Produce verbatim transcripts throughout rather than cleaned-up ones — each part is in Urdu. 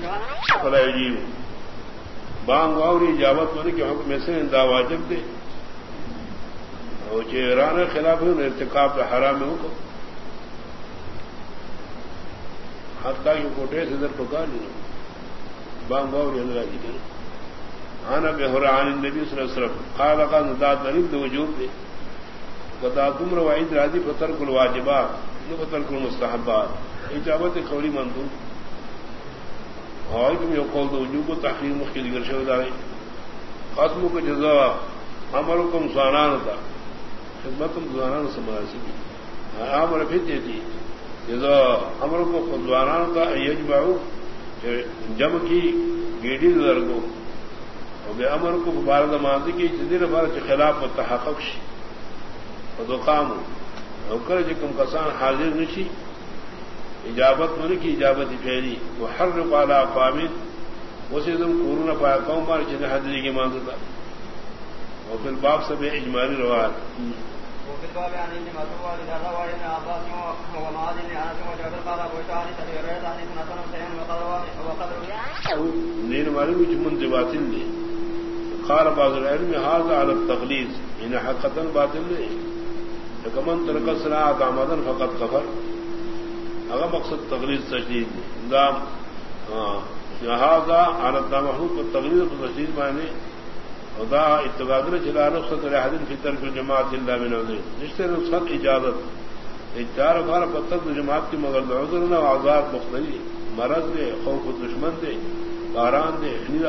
فلا يجيب بانگ واوری اجابت ہونے کے حکم میں سے دا واجب دے اور چہران خلاف ارتکاب حرام میں حکم حتیٰ کہ کوٹے سے در پکار لیں بانگ واوری اندر آجی کریں آنا بحران النبی صلی اللہ علیہ وسلم قال قال نداد غریب دو وجوب دے قطع تم روائد راضی فترک الواجبات نو فترک المستحبات اجابت قولی مندوب اور تم یہ قول دو وجوب و تحقیر مخی دیگر شہد آئے قسم کو جزا عملکم زوانان تھا خدمتم زوانان سے مناسبی عمر پھر دیتی جزا عملکم زوانان تھا یجبعو جمع کی گیڑی درگو اور بے امر کو مبارد ماضی کی جدید بارد کے خلاف و تحقق شی اور دو قام اور کر جکم کسان حاضر نشی اجابت من کی اجابت پھیری وہ ہر رقالا قامد اسے تم قرون پایا قوم بار جن حاضری کی مانتا تھا اور پھر باپ سے بے اجمالی روایت نیر مالی بھی جمن سے باطل دی قال بعض العلم هذا على التغليظ ان حقیقتا باطل نہیں کمن ترک صناعت عمدا فقط کفر اگر مقصد تغلیظ تشدید دام هذا على التمحوق والتغليظ والتشديد معنی ودا اتقادر جلا رخصت احد في ترك الجماعه الا من عذر رشتے رخصت اجازت اجار بار پتک جماعت کی مگر عذر نہ عذاب مختلف مرض دے خوف دشمن دے باران دے خنیدا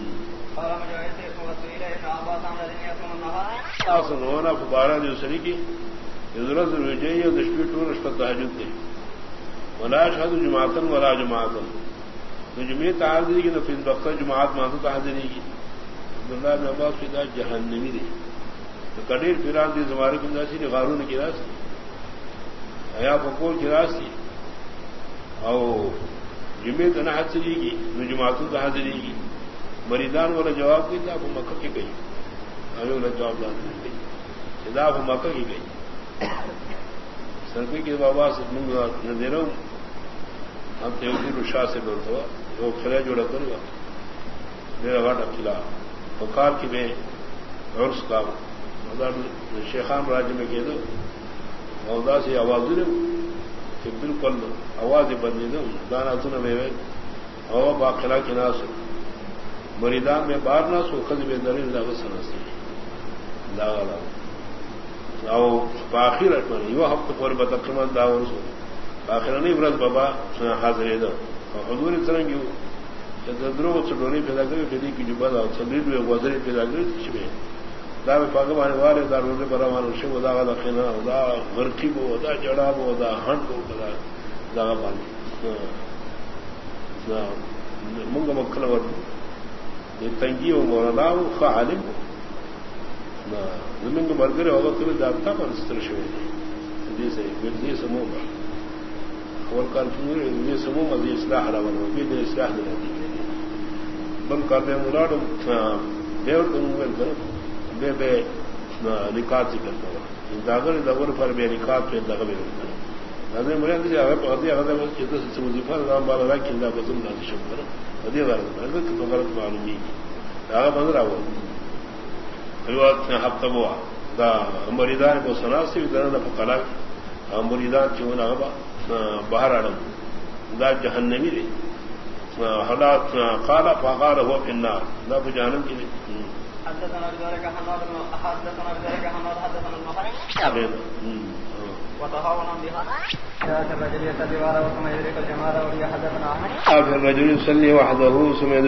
آسن ہونا بارہ دوسری کی ضرورت رجعی اور دشپی ٹور اس پر تحجد دے ولا شہد جماعتن ولا جماعتن تو جمعی تحادری کی نفید بختہ جماعت مانتا تحادری کی عبداللہ بن عباس کی دا جہنمی دے تو کڈیر پیران دی زمارے کی ناسی نے غارون کی راس تھی حیا فکور کی راس تھی اور جمعی تنحد سے کی نو جماعتن تحادری کی مریدان والا جواب کی تھا وہ مکہ کی گئی ہمیں والا جواب دان گئی کتاب وہ مکہ کی گئی سرپی کے بابا سے نہ دے رہا ہوں ہم تیوزیر شاہ سے بولتا ہوا وہ کھلا جوڑا کروں گا میرا گاٹا کھلا بخار کی میں عرص کا شیخان راج میں کہہ دو مودا سے آواز دے کہ بالکل آواز بندی دوں دانا سنا میں ہوا باخلا کی نہ سن مریدان میں بار نہ سو خود میں دلیل لاغ سناسی لاغ او باخر اٹمن یو ہفت پر بتقرمان داور سو باخر نہیں برد بابا حاضر دا حضور ترنگیو درو چڈونی پیدا کری پیدی کی جبا دا سندید میں وزری پیدا کری چبے دا میں پاکمان وارے دا رونے برامان شو دا غدا خینا دا غرقی بو دا جڑا بو دا ہنڈ بو دا دا پانی دا منگا مکھل ورد یہ تنگی و مولانا خا عالم نہ زمین کو مرگر ہوگا تو جاتا پر ستر شوئے جیسے مرزی سمو کا اور کارفور یہ سمو مزید اصلاح رہا بنا بھی دے اصلاح دے رہتی بن کر دے مراڈ دیور کو موبائل کر بے بے نکات سے کرتا ہوا داغر دور پر بے نکات پہ داغ میں کرتا ہے مرے اندر جاگا پہتی اگر چیتا سے وظیفہ رام بالا رہا کہ اللہ بسم اللہ شکر کرا ادھی غلط ہے تو غلط معلومی داغا پندرہ ہوا روایت ہفتہ ہوا دا مریدان کو سناسی درن فقلا مریدان چون ابا باہر اڑم دا جہنمی دے حالات قال فقال هو في النار لا بجانب کی حدثنا بذلك حماد بن حدثنا بذلك حماد حدثنا المخرج وتهاونا بها الرجل يصلي وراء ثم يدرك الجماعة وهي حدثنا عنه الرجل يصلي وحده ثم